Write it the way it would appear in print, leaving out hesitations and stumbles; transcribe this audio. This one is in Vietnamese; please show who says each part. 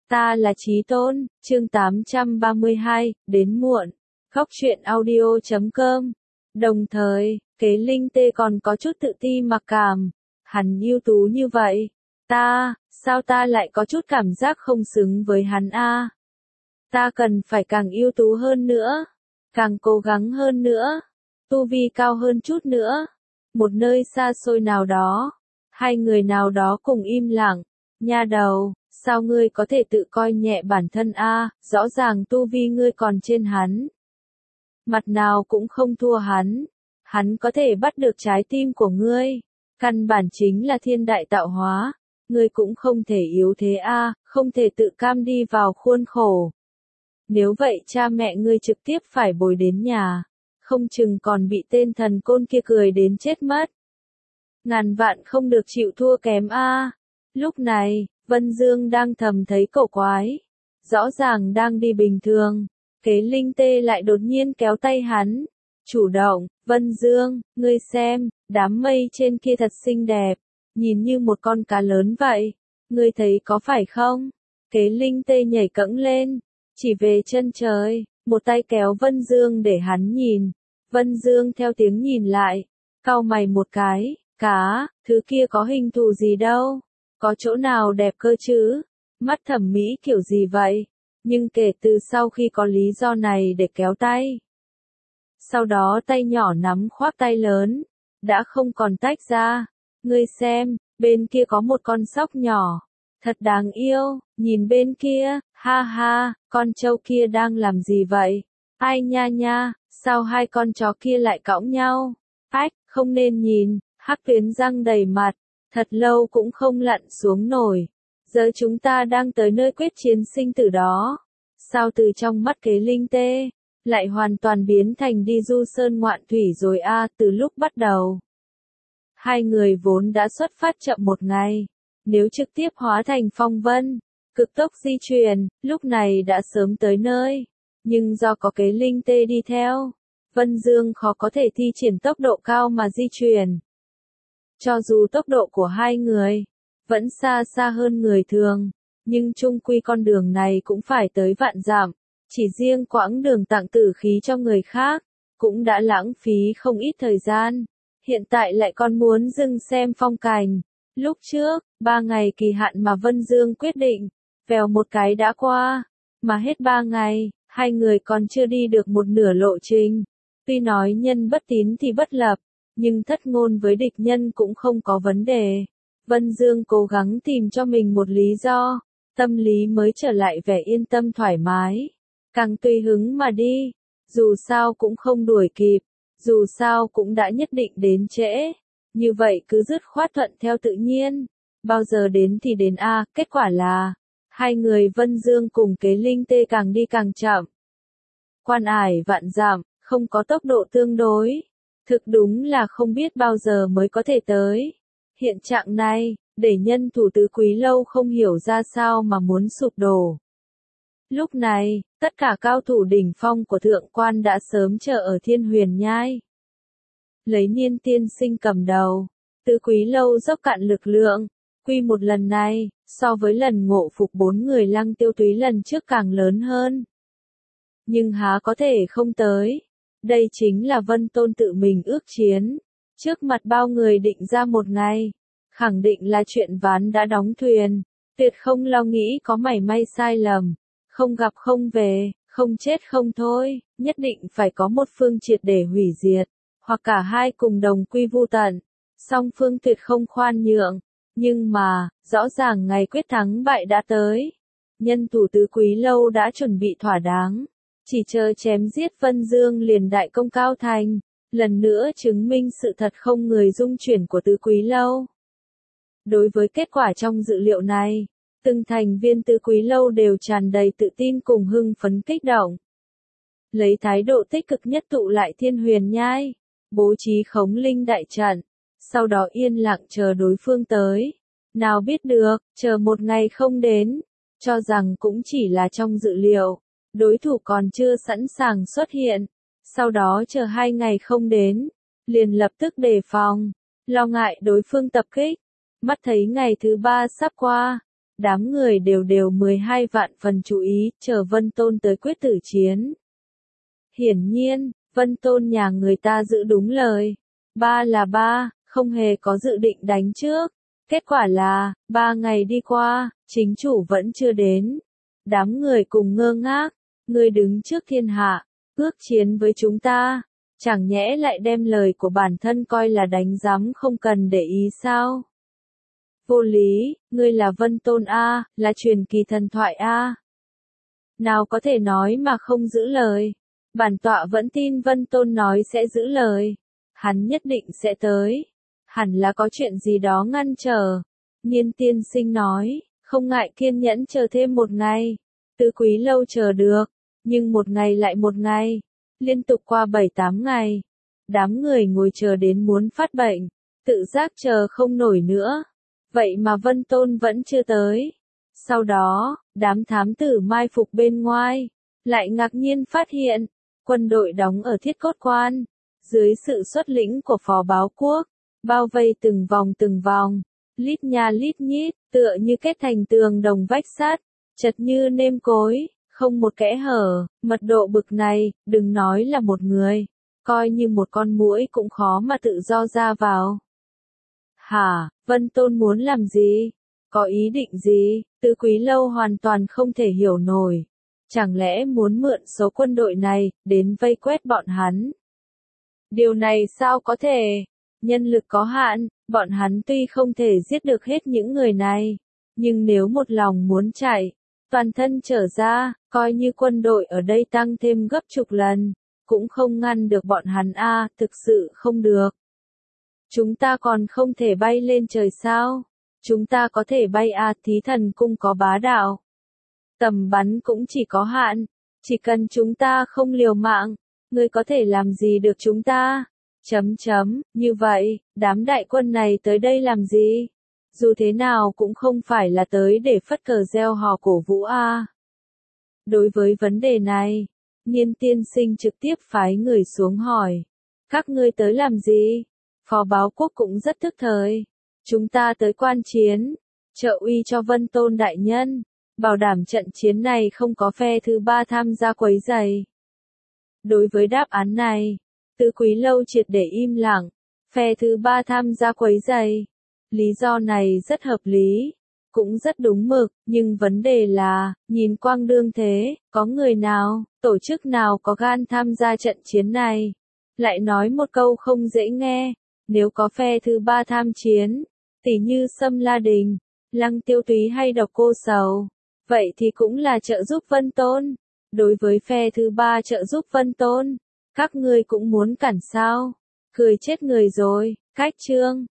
Speaker 1: Ta là Chí Tôn, chương 832, đến muộn. Góc truyện audio.com. Đồng thời, Kế Linh Tê còn có chút tự ti mặc cảm. Hắn ưu tú như vậy. Sao ta lại có chút cảm giác không xứng với hắn a? Ta cần phải càng ưu tú hơn nữa. Càng cố gắng hơn nữa. Tu vi cao hơn chút nữa. Một nơi xa xôi nào đó. Hai người nào đó cùng im lặng. Nha đầu, sao ngươi có thể tự coi nhẹ bản thân a? Rõ ràng tu vi ngươi còn trên hắn. Mặt nào cũng không thua hắn. Hắn có thể bắt được trái tim của ngươi. Căn bản chính là thiên đại tạo hóa. Ngươi cũng không thể yếu thế a, không thể tự cam đi vào khuôn khổ. Nếu vậy cha mẹ ngươi trực tiếp phải bồi đến nhà. Không chừng còn bị tên thần côn kia cười đến chết mất. Ngàn vạn không được chịu thua kém a. Lúc này, Vân Dương đang thầm thấy cổ quái. Rõ ràng đang đi bình thường. Kế Linh Tê lại đột nhiên kéo tay hắn. Chủ động, Vân Dương, ngươi xem, đám mây trên kia thật xinh đẹp. Nhìn như một con cá lớn vậy. Ngươi thấy có phải không? Kế Linh Tê nhảy cẫng lên. Chỉ về chân trời, một tay kéo Vân Dương để hắn nhìn. Vân Dương theo tiếng nhìn lại. Cau mày một cái, cá, thứ kia có hình thù gì đâu. Có chỗ nào đẹp cơ chứ? Mắt thẩm mỹ kiểu gì vậy? Nhưng kể từ sau khi có lý do này để kéo tay. Sau đó tay nhỏ nắm khoác tay lớn. Đã không còn tách ra. Ngươi xem, bên kia có một con sóc nhỏ. Thật đáng yêu, nhìn bên kia, ha ha, con trâu kia đang làm gì vậy? Ai nha nha, sao hai con chó kia lại cõng nhau? Ách, không nên nhìn, Hắc Tuyến răng đầy mặt, thật lâu cũng không lặn xuống nổi. Giờ chúng ta đang tới nơi quyết chiến sinh tử đó. Sao từ trong mắt Kế Linh Tê, lại hoàn toàn biến thành đi du sơn ngoạn thủy rồi a? Từ lúc bắt đầu. Hai người vốn đã xuất phát chậm một ngày. Nếu trực tiếp hóa thành phong vân, cực tốc di chuyển, lúc này đã sớm tới nơi. Nhưng do có Kế Linh Tê đi theo, Vân Dương khó có thể thi triển tốc độ cao mà di chuyển. Cho dù tốc độ của hai người vẫn xa xa hơn người thường, nhưng chung quy con đường này cũng phải tới vạn dặm. Chỉ riêng quãng đường tặng tử khí cho người khác, cũng đã lãng phí không ít thời gian. Hiện tại lại còn muốn dừng xem phong cảnh. Lúc trước, 3 ngày kỳ hạn mà Vân Dương quyết định, vèo một cái đã qua. Mà hết 3 ngày, hai người còn chưa đi được một nửa lộ trình. Tuy nói nhân bất tín thì bất lập, nhưng thất ngôn với địch nhân cũng không có vấn đề. Vân Dương cố gắng tìm cho mình một lý do, tâm lý mới trở lại vẻ yên tâm thoải mái. Càng tùy hứng mà đi, dù sao cũng không đuổi kịp, dù sao cũng đã nhất định đến trễ. Như vậy cứ dứt khoát thuận theo tự nhiên. Bao giờ đến thì đến a, kết quả là hai người Vân Dương cùng Kế Linh Tê càng đi càng chậm. Quan ải vạn dặm, không có tốc độ tương đối. Thực đúng là không biết bao giờ mới có thể tới. Hiện trạng này, để nhân thủ tứ Quý Lâu không hiểu ra sao mà muốn sụp đổ. Lúc này, tất cả cao thủ đỉnh phong của thượng quan đã sớm chờ ở Thiên Huyền Nhai. Lấy Niên tiên sinh cầm đầu, tứ Quý Lâu dốc cạn lực lượng. Quy một lần này, so với lần ngộ phục 4 người Lăng Tiêu Túy lần trước càng lớn hơn. Nhưng há có thể không tới. Đây chính là Vân Tôn tự mình ước chiến. Trước mặt bao người định ra một ngày. Khẳng định là chuyện ván đã đóng thuyền. Tuyệt không lo nghĩ có mảy may sai lầm. Không gặp không về, không chết không thôi. Nhất định phải có một phương triệt để hủy diệt. Hoặc cả hai cùng đồng quy vu tận. Song phương tuyệt không khoan nhượng. Nhưng mà, rõ ràng ngày quyết thắng bại đã tới. Nhân thủ tứ Quý Lâu đã chuẩn bị thỏa đáng. Chỉ chờ chém giết Vân Dương liền đại công cao thành. Lần nữa chứng minh sự thật không người dung chuyển của tứ Quý Lâu. Đối với kết quả trong dự liệu này, từng thành viên tứ Quý Lâu đều tràn đầy tự tin cùng hưng phấn kích động. Lấy thái độ tích cực nhất tụ lại Thiên Huyền Nhai. Bố trí khống linh đại trận. Sau đó yên lặng chờ đối phương tới. Nào biết được, chờ một ngày không đến. Cho rằng cũng chỉ là trong dự liệu. Đối thủ còn chưa sẵn sàng xuất hiện. Sau đó chờ 2 ngày không đến. Liền lập tức đề phòng. Lo ngại đối phương tập kích. Mắt thấy ngày thứ 3 sắp qua. Đám người đều 12 vạn phần chú ý, chờ Vân Tôn tới quyết tử chiến. Hiển nhiên, Vân Tôn nhà người ta giữ đúng lời. 3 là 3, không hề có dự định đánh trước. Kết quả là, 3 ngày đi qua, chính chủ vẫn chưa đến. Đám người cùng ngơ ngác, người đứng trước thiên hạ, ước chiến với chúng ta, chẳng nhẽ lại đem lời của bản thân coi là đánh giám không cần để ý sao? Vô lý, ngươi là Vân Tôn A, là truyền kỳ thần thoại A. Nào có thể nói mà không giữ lời. Bản tọa vẫn tin Vân Tôn nói sẽ giữ lời. Hắn nhất định sẽ tới. Hẳn là có chuyện gì đó ngăn trở. Nhiên tiên sinh nói, không ngại kiên nhẫn chờ thêm một ngày. Tứ quý lâu chờ được, nhưng một ngày lại một ngày. Liên tục qua 7-8 ngày. Đám người ngồi chờ đến muốn phát bệnh. Tự giác chờ không nổi nữa. Vậy mà Vân Tôn vẫn chưa tới. Sau đó, đám thám tử mai phục bên ngoài, lại ngạc nhiên phát hiện, quân đội đóng ở Thiết Cốt Quan, dưới sự xuất lĩnh của Phó Báo Quốc, bao vây từng vòng, lít nha lít nhít, tựa như kết thành tường đồng vách sắt, chật như nêm cối, không một kẽ hở, mật độ bực này, đừng nói là một người, coi như một con muỗi cũng khó mà tự do ra vào. Hả, Vân Tôn muốn làm gì? Có ý định gì? Tứ quý lâu hoàn toàn không thể hiểu nổi. Chẳng lẽ muốn mượn số quân đội này, đến vây quét bọn hắn? Điều này sao có thể? Nhân lực có hạn, bọn hắn tuy không thể giết được hết những người này. Nhưng nếu một lòng muốn chạy, toàn thân trở ra, coi như quân đội ở đây tăng thêm gấp chục lần, cũng không ngăn được bọn hắn a, thực sự không được. Chúng ta còn không thể bay lên trời sao? Chúng ta có thể bay à, Thí Thần Cung có bá đạo. Tầm bắn cũng chỉ có hạn, chỉ cần chúng ta không liều mạng, ngươi có thể làm gì được chúng ta? Như vậy, đám đại quân này tới đây làm gì? Dù thế nào cũng không phải là tới để phất cờ reo hò cổ vũ a. Đối với vấn đề này, Nhiên tiên sinh trực tiếp phái người xuống hỏi. Các ngươi tới làm gì? Phó Báo Quốc cũng rất tức thời. Chúng ta tới quan chiến, trợ uy cho Vân Tôn đại nhân, bảo đảm trận chiến này không có phe thứ ba tham gia quấy rầy. Đối với đáp án này, Tứ quý lâu triệt để im lặng, phe thứ ba tham gia quấy rầy. Lý do này rất hợp lý, cũng rất đúng mực, nhưng vấn đề là, nhìn quang đương thế, có người nào, tổ chức nào có gan tham gia trận chiến này? Lại nói một câu không dễ nghe, nếu có phe thứ ba tham chiến, tỉ như Sâm La Đình, Lăng Tiêu Túy hay Độc Cô Sầu, vậy thì cũng là trợ giúp Vân Tôn. Đối với phe thứ ba trợ giúp Vân Tôn, các ngươi cũng muốn cản sao? Cười chết người rồi, cách chương.